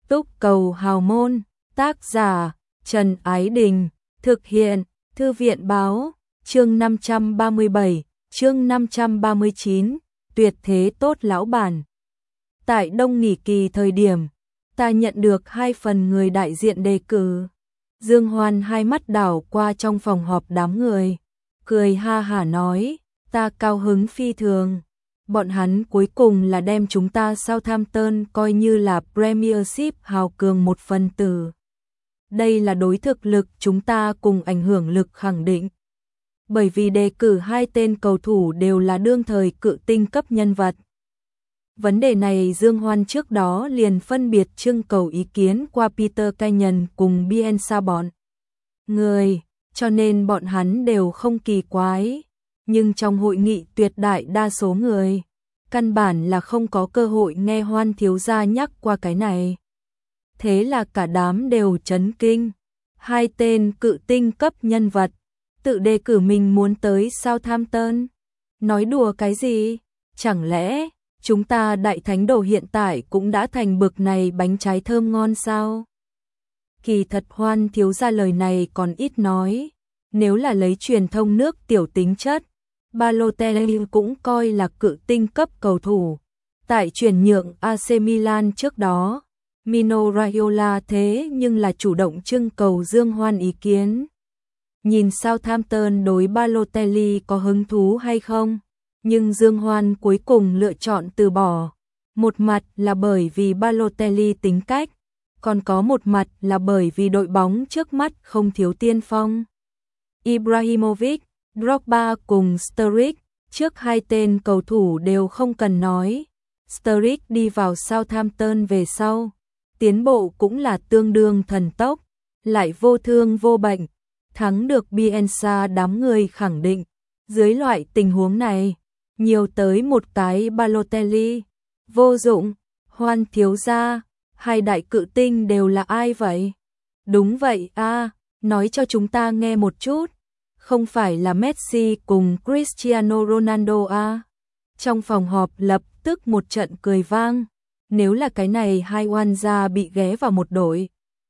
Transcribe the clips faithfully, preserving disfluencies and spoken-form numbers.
Túc cầu hào môn, tác giả Trần Ái Đình, thực hiện Thư viện báo, chương năm trăm ba mươi bảy, chương năm trăm ba mươi chín, tuyệt thế tốt lão bản. Tại đông nghỉ kỳ thời điểm, ta nhận được hai phần người đại diện đề cử. Dương Hoan hai mắt đảo qua trong phòng họp đám người, cười ha hả nói, ta cao hứng phi thường. Bọn hắn cuối cùng là đem chúng ta Southampton coi như là Premiership hào cường một phần tử. Đây là đối thực lực chúng ta cùng ảnh hưởng lực khẳng định. Bởi vì đề cử hai tên cầu thủ đều là đương thời cự tinh cấp nhân vật. Vấn đề này Dương Hoan trước đó liền phân biệt trưng cầu ý kiến qua Peter Kenyon cùng Bielsa bọn người, cho nên bọn hắn đều không kỳ quái. Nhưng trong hội nghị tuyệt đại đa số người, căn bản là không có cơ hội nghe Hoan thiếu gia nhắc qua cái này. Thế là cả đám đều chấn kinh. Hai tên cự tinh cấp nhân vật, tự đề cử mình muốn tới Southampton. Nói đùa cái gì? Chẳng lẽ chúng ta đại thánh đồ hiện tại cũng đã thành bực này bánh trái thơm ngon sao? Kỳ thật Hoan thiếu gia lời này còn ít nói. Nếu là lấy truyền thông nước tiểu tính chất, Balotelli cũng coi là cự tinh cấp cầu thủ. Tại chuyển nhượng a xê Milan trước đó, Mino Raiola thế nhưng là chủ động trưng cầu Dương Hoan ý kiến. Nhìn Southampton đối Balotelli có hứng thú hay không, nhưng Dương Hoan cuối cùng lựa chọn từ bỏ. Một mặt là bởi vì Balotelli tính cách, còn có một mặt là bởi vì đội bóng trước mắt không thiếu tiên phong. Ibrahimovic, Drogba cùng Sturridge, trước hai tên cầu thủ đều không cần nói. Sturridge đi vào Southampton về sau, tiến bộ cũng là tương đương thần tốc, lại vô thương vô bệnh, thắng được Bielsa đám người khẳng định. Dưới loại tình huống này, nhiều tới một cái Balotelli, vô dụng. Hoan thiếu gia, hai đại cự tinh đều là ai vậy? Đúng vậy a, à, nói cho chúng ta nghe một chút. Không phải là Messi cùng Cristiano Ronaldo à? Trong phòng họp lập tức một trận cười vang. Nếu là cái này hai oan gia bị ghé vào một đội,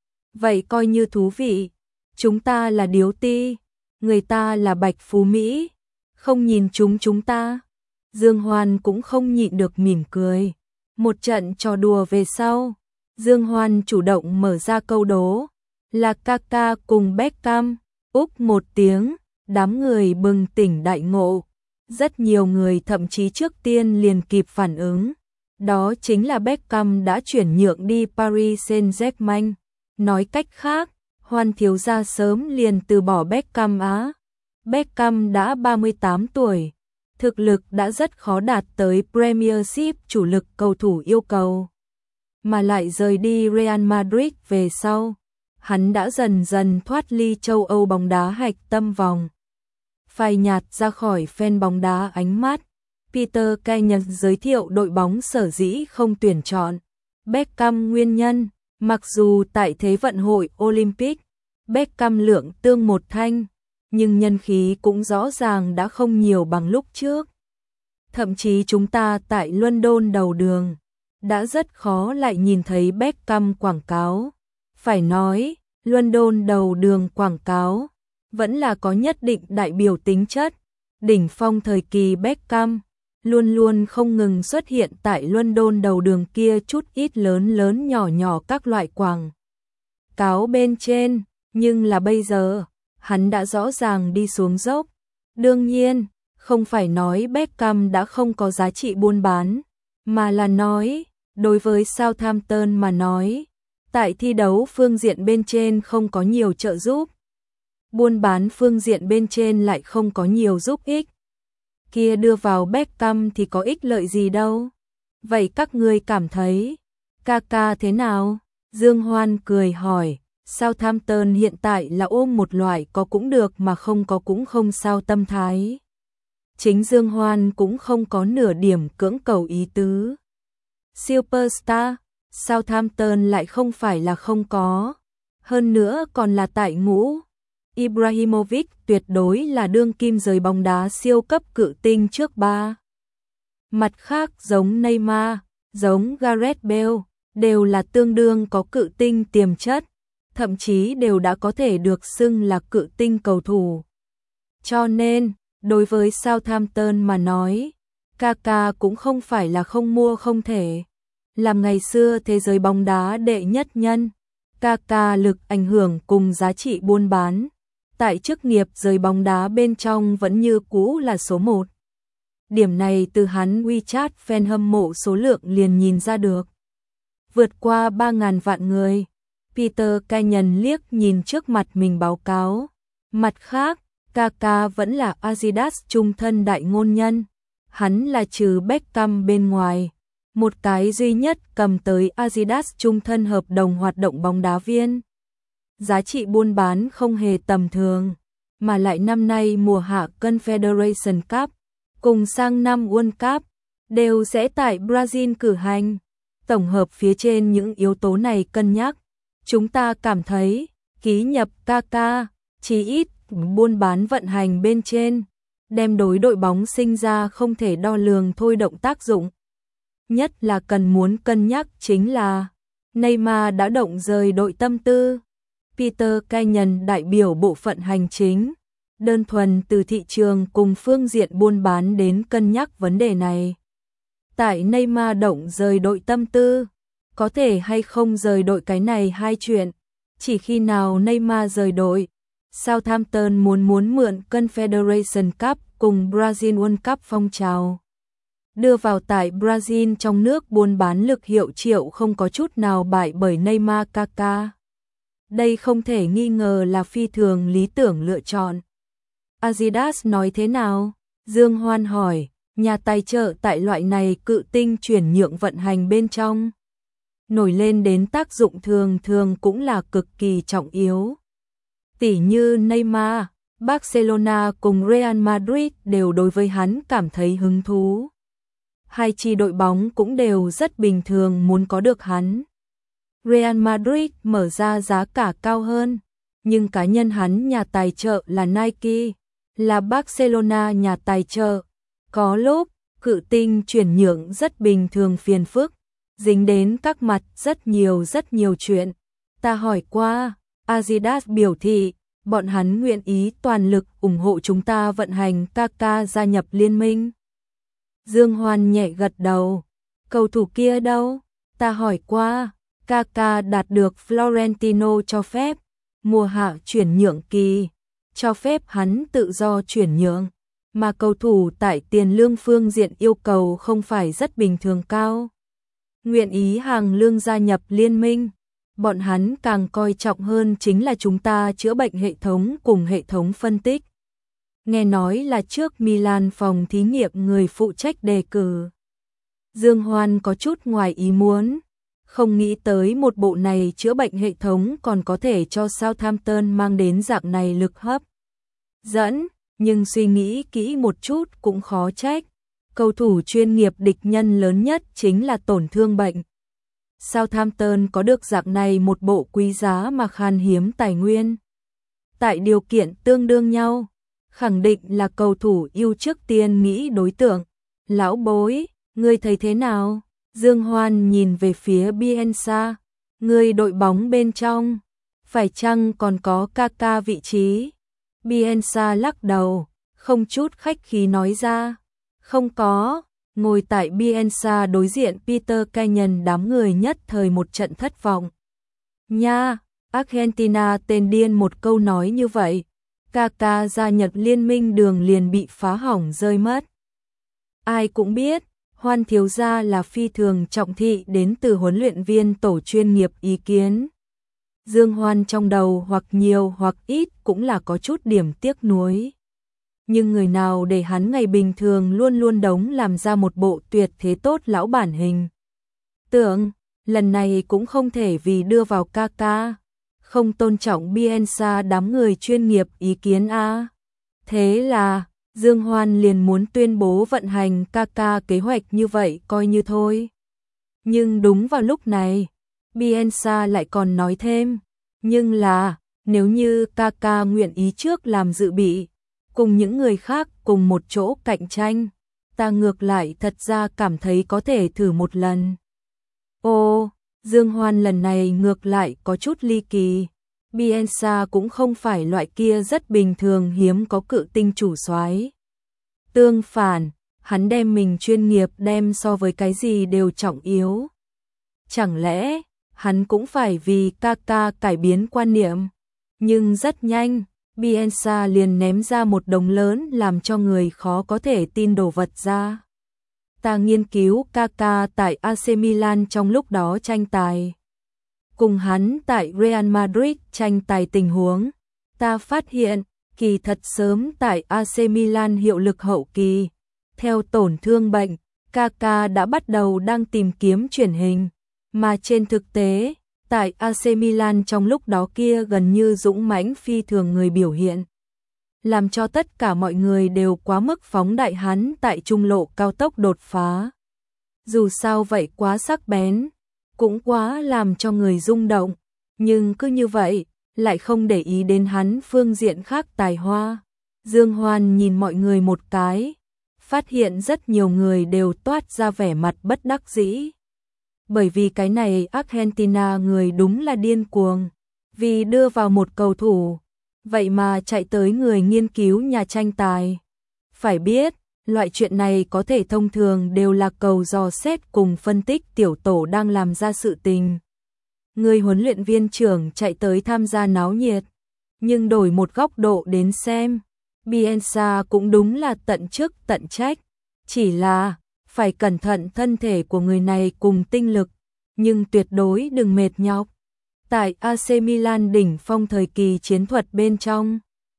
vậy coi như thú vị. Chúng ta là điếu ti, người ta là bạch phú Mỹ, không nhìn chúng chúng ta. Dương Hoan cũng không nhịn được mỉm cười. Một trận trò đùa về sau, Dương Hoan chủ động mở ra câu đố, là Kaka cùng Beckham. Úc một tiếng, đám người bừng tỉnh đại ngộ. Rất nhiều người thậm chí trước tiên liền kịp phản ứng. Đó chính là Beckham đã chuyển nhượng đi Paris Saint-Germain. Nói cách khác, Hoan thiếu gia sớm liền từ bỏ Beckham á. Beckham đã ba mươi tám tuổi, thực lực đã rất khó đạt tới Premiership chủ lực cầu thủ yêu cầu. Mà lại rời đi Real Madrid về sau, hắn đã dần dần thoát ly châu Âu bóng đá hạch tâm vòng, phai nhạt ra khỏi fan bóng đá ánh mắt. Peter Kenyon giới thiệu đội bóng sở dĩ không tuyển chọn Beckham nguyên nhân, mặc dù tại Thế vận hội Olympic, Beckham lượng tương một thanh, nhưng nhân khí cũng rõ ràng đã không nhiều bằng lúc trước. Thậm chí chúng ta tại London đầu đường, đã rất khó lại nhìn thấy Beckham quảng cáo. Phải nói, London đầu đường quảng cáo vẫn là có nhất định đại biểu tính chất. Đỉnh phong thời kỳ Beckham luôn luôn không ngừng xuất hiện tại London đầu đường kia chút ít lớn lớn nhỏ nhỏ các loại quảng cáo bên trên, nhưng là bây giờ, hắn đã rõ ràng đi xuống dốc. Đương nhiên, không phải nói Beckham đã không có giá trị buôn bán, mà là nói, đối với Southampton mà nói, tại thi đấu phương diện bên trên không có nhiều trợ giúp, buôn bán phương diện bên trên lại không có nhiều giúp ích. Kia đưa vào Beckham thì có ích lợi gì đâu. Vậy các ngươi cảm thấy Kaka thế nào? Dương Hoan cười hỏi. Southampton hiện tại là ôm một loại có cũng được mà không có cũng không sao tâm thái. Chính Dương Hoan cũng không có nửa điểm cưỡng cầu ý tứ. Superstar, Southampton lại không phải là không có. Hơn nữa còn là tại ngũ. Ibrahimovic tuyệt đối là đương kim giới bóng đá siêu cấp cự tinh trước ba. Mặt khác giống Neymar, giống Gareth Bale, đều là tương đương có cự tinh tiềm chất, thậm chí đều đã có thể được xưng là cự tinh cầu thủ. Cho nên, đối với Southampton mà nói, Kaka cũng không phải là không mua không thể. Làm ngày xưa thế giới bóng đá đệ nhất nhân, Kaka lực ảnh hưởng cùng giá trị buôn bán, tại chức nghiệp giới bóng đá bên trong vẫn như cũ là số một. Điểm này từ hắn WeChat fan hâm mộ số lượng liền nhìn ra được. Vượt qua ba nghìn vạn người, Peter Kenyon liếc nhìn trước mặt mình báo cáo. Mặt khác, Kaka vẫn là Adidas trung thân đại ngôn nhân. Hắn là trừ Beckham bên ngoài, một cái duy nhất cầm tới Adidas trung thân hợp đồng hoạt động bóng đá viên. Giá trị buôn bán không hề tầm thường, mà lại năm nay mùa hạ Confederation Cup, cùng sang năm World Cup, đều sẽ tại Brazil cử hành. Tổng hợp phía trên những yếu tố này cân nhắc, chúng ta cảm thấy, ký nhập Kaka, chí ít, buôn bán vận hành bên trên, đem đối đội bóng sinh ra không thể đo lường thôi động tác dụng. Nhất là cần muốn cân nhắc chính là, Neymar đã động rời đội tâm tư. Peter Kenyon đại biểu bộ phận hành chính, đơn thuần từ thị trường cùng phương diện buôn bán đến cân nhắc vấn đề này. Tại Neymar động rời đội tâm tư, có thể hay không rời đội cái này hai chuyện, chỉ khi nào Neymar rời đội, Southampton muốn muốn mượn Confederation Cup cùng Brazil World Cup phong trào. Đưa vào tại Brazil trong nước buôn bán lực hiệu triệu không có chút nào bại bởi Neymar Kaka. Đây không thể nghi ngờ là phi thường lý tưởng lựa chọn. Adidas nói thế nào? Dương Hoan hỏi, nhà tài trợ tại loại này cự tinh chuyển nhượng vận hành bên trong. Nổi lên đến tác dụng thường thường cũng là cực kỳ trọng yếu. Tỷ như Neymar, Barcelona cùng Real Madrid đều đối với hắn cảm thấy hứng thú. Hai chi đội bóng cũng đều rất bình thường muốn có được hắn. Real Madrid mở ra giá cả cao hơn, nhưng cá nhân hắn nhà tài trợ là Nike, là Barcelona nhà tài trợ. Có lúc, cự tinh chuyển nhượng rất bình thường phiền phức, dính đến các mặt rất nhiều rất nhiều chuyện. Ta hỏi qua, Adidas biểu thị, bọn hắn nguyện ý toàn lực ủng hộ chúng ta vận hành Kaka gia nhập liên minh. Dương Hoan nhẹ gật đầu. Cầu thủ kia đâu? Ta hỏi qua, Kaka đạt được Florentino cho phép, mùa hạ chuyển nhượng kỳ, cho phép hắn tự do chuyển nhượng, mà cầu thủ tại tiền lương phương diện yêu cầu không phải rất bình thường cao. Nguyện ý hàng lương gia nhập liên minh, bọn hắn càng coi trọng hơn chính là chúng ta chữa bệnh hệ thống cùng hệ thống phân tích. Nghe nói là trước Milan phòng thí nghiệm người phụ trách đề cử. Dương Hoan có chút ngoài ý muốn, không nghĩ tới một bộ này chữa bệnh hệ thống còn có thể cho Southampton mang đến dạng này lực hấp dẫn, nhưng suy nghĩ kỹ một chút cũng khó trách. Cầu thủ chuyên nghiệp địch nhân lớn nhất chính là tổn thương bệnh. Southampton có được dạng này một bộ quý giá mà khan hiếm tài nguyên. Tại điều kiện tương đương nhau, khẳng định là cầu thủ yêu trước tiên nghĩ đối tượng. Lão bối, ngươi thấy thế nào? Dương Hoan nhìn về phía Bielsa, người đội bóng bên trong, phải chăng còn có Kaka vị trí? Bielsa lắc đầu, không chút khách khí nói ra, không có. Ngồi tại Bielsa đối diện Peter Kenyon đám người nhất thời một trận thất vọng. Nha, Argentina tên điên một câu nói như vậy, Kaka gia nhập liên minh đường liền bị phá hỏng rơi mất. Ai cũng biết, Hoan thiếu gia là phi thường trọng thị đến từ huấn luyện viên tổ chuyên nghiệp ý kiến. Dương Hoan trong đầu hoặc nhiều hoặc ít cũng là có chút điểm tiếc nuối. Nhưng người nào để hắn ngày bình thường luôn luôn đống làm ra một bộ tuyệt thế tốt lão bản hình. Tưởng, lần này cũng không thể vì đưa vào Kaka, không tôn trọng Bielsa đám người chuyên nghiệp ý kiến a. Thế là, Dương Hoan liền muốn tuyên bố vận hành Kaka kế hoạch như vậy coi như thôi. Nhưng đúng vào lúc này, Bielsa lại còn nói thêm, nhưng là, nếu như Kaka nguyện ý trước làm dự bị, cùng những người khác cùng một chỗ cạnh tranh, ta ngược lại thật ra cảm thấy có thể thử một lần. Ồ, Dương Hoan lần này ngược lại có chút ly kỳ. Bielsa cũng không phải loại kia rất bình thường hiếm có cự tinh chủ soái. Tương phản, hắn đem mình chuyên nghiệp đem so với cái gì đều trọng yếu. Chẳng lẽ, hắn cũng phải vì Kaka cải biến quan niệm? Nhưng rất nhanh, Bielsa liền ném ra một đống lớn làm cho người khó có thể tin đồ vật ra. Ta nghiên cứu Kaka tại a xê Milan trong lúc đó tranh tài. Cùng hắn tại Real Madrid tranh tài tình huống. Ta phát hiện, kỳ thật sớm tại a xê Milan hiệu lực hậu kỳ. Theo tổn thương bệnh, Kaka đã bắt đầu đang tìm kiếm chuyển hình. Mà trên thực tế, tại a xê Milan trong lúc đó kia gần như dũng mãnh phi thường người biểu hiện. Làm cho tất cả mọi người đều quá mức phóng đại hắn tại trung lộ cao tốc đột phá. Dù sao vậy quá sắc bén, cũng quá làm cho người rung động, nhưng cứ như vậy, lại không để ý đến hắn phương diện khác tài hoa. Dương Hoan nhìn mọi người một cái, phát hiện rất nhiều người đều toát ra vẻ mặt bất đắc dĩ. Bởi vì cái này Argentina người đúng là điên cuồng, vì đưa vào một cầu thủ, vậy mà chạy tới người nghiên cứu nhà tranh tài. Phải biết, loại chuyện này có thể thông thường đều là cầu dò xét cùng phân tích tiểu tổ đang làm ra sự tình. Người huấn luyện viên trưởng chạy tới tham gia náo nhiệt, nhưng đổi một góc độ đến xem, Bielsa cũng đúng là tận chức tận trách, chỉ là phải cẩn thận thân thể của người này cùng tinh lực, nhưng tuyệt đối đừng mệt nhọc. Tại a xê Milan đỉnh phong thời kỳ chiến thuật bên trong,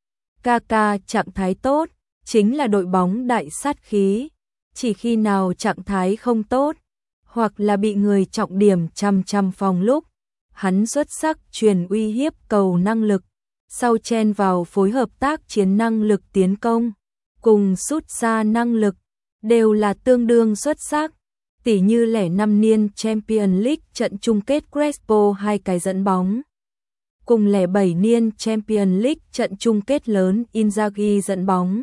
Kaka trạng thái tốt, chính là đội bóng đại sát khí, chỉ khi nào trạng thái không tốt, hoặc là bị người trọng điểm chăm chăm phòng lúc, hắn xuất sắc truyền uy hiếp cầu năng lực, sau chen vào phối hợp tác chiến năng lực tiến công, cùng sút xa năng lực, đều là tương đương xuất sắc. Tỉ như lẻ năm niên Champions League trận chung kết Crespo hai cái dẫn bóng. Cùng lẻ bảy niên Champions League trận chung kết lớn Inzaghi dẫn bóng.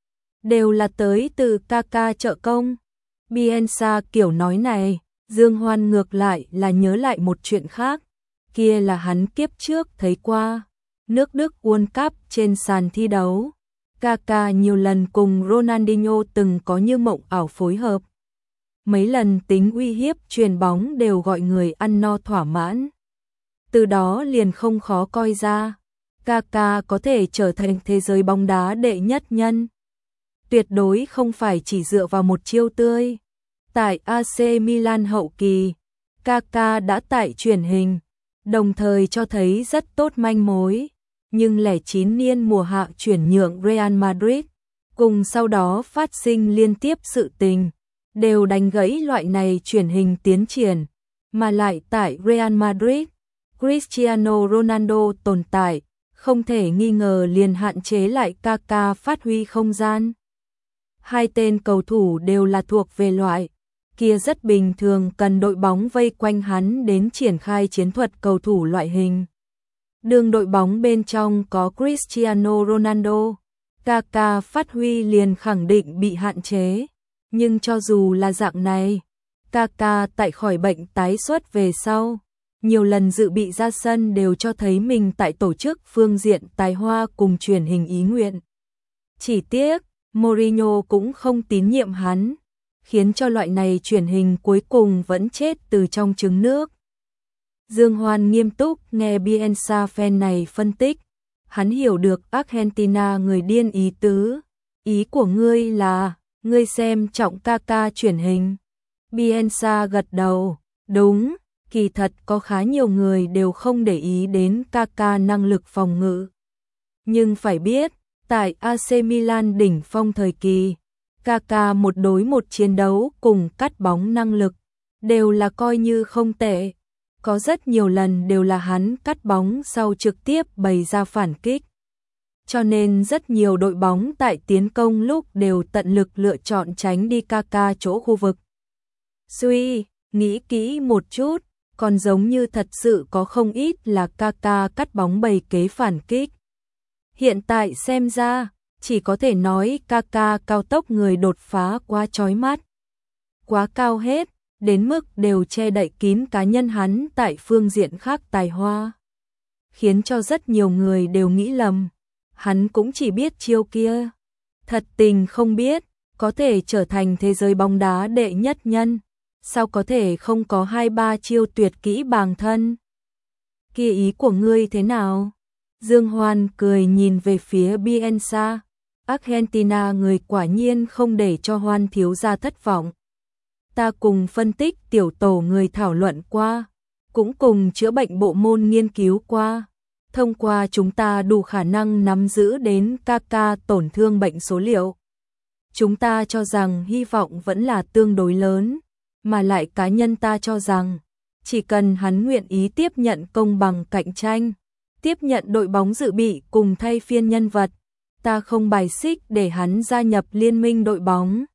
Đều là tới từ Kaka trợ công. Bielsa kiểu nói này, Dương Hoan ngược lại là nhớ lại một chuyện khác. Kia là hắn kiếp trước thấy qua. Nước Đức World Cup trên sàn thi đấu. Kaka nhiều lần cùng Ronaldinho từng có như mộng ảo phối hợp. Mấy lần tính uy hiếp truyền bóng đều gọi người ăn no thỏa mãn. Từ đó liền không khó coi ra, Kaka có thể trở thành thế giới bóng đá đệ nhất nhân. Tuyệt đối không phải chỉ dựa vào một chiêu tươi. Tại a xê Milan hậu kỳ, Kaka đã tại chuyển hình, đồng thời cho thấy rất tốt manh mối. Nhưng lẻ chín niên mùa hạ chuyển nhượng Real Madrid, cùng sau đó phát sinh liên tiếp sự tình, đều đánh gãy loại này chuyển hình tiến triển, mà lại tại Real Madrid, Cristiano Ronaldo tồn tại, không thể nghi ngờ liền hạn chế lại Kaka phát huy không gian. Hai tên cầu thủ đều là thuộc về loại kia rất bình thường cần đội bóng vây quanh hắn đến triển khai chiến thuật cầu thủ loại hình. Đường đội bóng bên trong có Cristiano Ronaldo, Kaka phát huy liền khẳng định bị hạn chế. Nhưng cho dù là dạng này, Kaka tại khỏi bệnh tái xuất về sau, nhiều lần dự bị ra sân đều cho thấy mình tại tổ chức phương diện tài hoa cùng truyền hình ý nguyện. Chỉ tiếc, Mourinho cũng không tín nhiệm hắn, khiến cho loại này truyền hình cuối cùng vẫn chết từ trong trứng nước. Dương Hoan nghiêm túc nghe Bielsa fan này phân tích, hắn hiểu được Argentina người điên ý tứ. Ý của ngươi là, ngươi xem trọng Kaka chuyển hình. Bielsa gật đầu, đúng, kỳ thật có khá nhiều người đều không để ý đến Kaka năng lực phòng ngự. Nhưng phải biết, tại a xê Milan đỉnh phong thời kỳ, Kaka một đối một chiến đấu cùng cắt bóng năng lực, đều là coi như không tệ. Có rất nhiều lần đều là hắn cắt bóng sau trực tiếp bày ra phản kích. Cho nên rất nhiều đội bóng tại tiến công lúc đều tận lực lựa chọn tránh đi Kaka chỗ khu vực. Suy, nghĩ kỹ một chút, còn giống như thật sự có không ít là Kaka cắt bóng bày kế phản kích. Hiện tại xem ra, chỉ có thể nói Kaka cao tốc người đột phá quá chói mắt. Quá cao hết, đến mức đều che đậy kín cá nhân hắn tại phương diện khác tài hoa, khiến cho rất nhiều người đều nghĩ lầm, hắn cũng chỉ biết chiêu kia. Thật tình không biết, có thể trở thành thế giới bóng đá đệ nhất nhân, sao có thể không có hai ba chiêu tuyệt kỹ bàng thân. Kia ý của ngươi thế nào? Dương Hoan cười nhìn về phía Bielsa. Argentina người quả nhiên không để cho Hoan thiếu gia thất vọng. Ta cùng phân tích tiểu tổ người thảo luận qua, cũng cùng chữa bệnh bộ môn nghiên cứu qua. Thông qua chúng ta đủ khả năng nắm giữ đến ca ca tổn thương bệnh số liệu. Chúng ta cho rằng hy vọng vẫn là tương đối lớn, mà lại cá nhân ta cho rằng, chỉ cần hắn nguyện ý tiếp nhận công bằng cạnh tranh, tiếp nhận đội bóng dự bị cùng thay phiên nhân vật, ta không bài xích để hắn gia nhập liên minh đội bóng.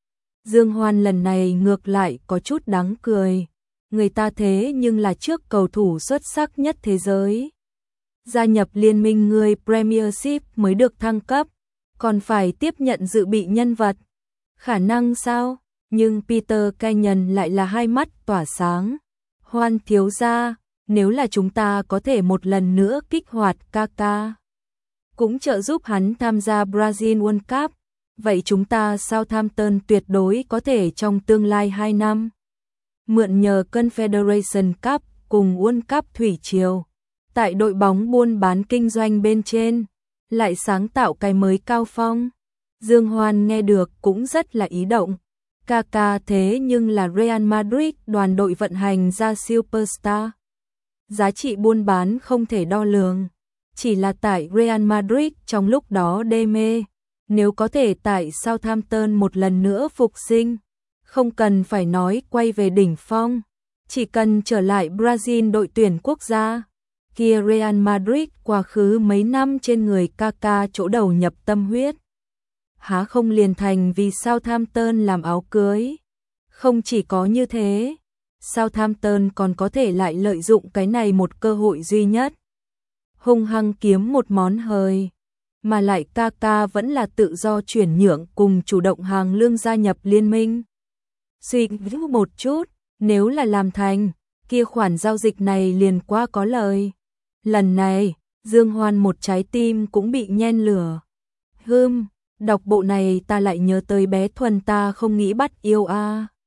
Dương Hoan lần này ngược lại có chút đáng cười, người ta thế nhưng là trước cầu thủ xuất sắc nhất thế giới. Gia nhập liên minh người Premiership mới được thăng cấp, còn phải tiếp nhận dự bị nhân vật. Khả năng sao? Nhưng Peter Kenyon lại là hai mắt tỏa sáng. Hoan thiếu gia, nếu là chúng ta có thể một lần nữa kích hoạt Kaká, cũng trợ giúp hắn tham gia Brazil World Cup, vậy chúng ta Southampton tuyệt đối có thể trong tương lai hai năm mượn nhờ Confederation Cup cùng World Cup thủy triều, tại đội bóng buôn bán kinh doanh bên trên, lại sáng tạo cái mới cao phong. Dương Hoan nghe được cũng rất là ý động. Kaká thế nhưng là Real Madrid đoàn đội vận hành ra superstar. Giá trị buôn bán không thể đo lường. Chỉ là tại Real Madrid trong lúc đó đê mê. Nếu có thể tại Southampton một lần nữa phục sinh, không cần phải nói quay về đỉnh phong, chỉ cần trở lại Brazil đội tuyển quốc gia. Kia Real Madrid quá khứ mấy năm trên người Kaká chỗ đầu nhập tâm huyết, há không liền thành vì Southampton làm áo cưới. Không chỉ có như thế, Southampton còn có thể lại lợi dụng cái này một cơ hội duy nhất, hung hăng kiếm một món hời, mà lại Kaká vẫn là tự do chuyển nhượng cùng chủ động hàng lương gia nhập liên minh. Suy nghĩ một chút, nếu là làm thành, kia khoản giao dịch này liền quá có lời. Lần này, Dương Hoan một trái tim cũng bị nhen lửa. Hừm, đọc bộ này ta lại nhớ tới bé Thuần ta không nghĩ bắt yêu a. À.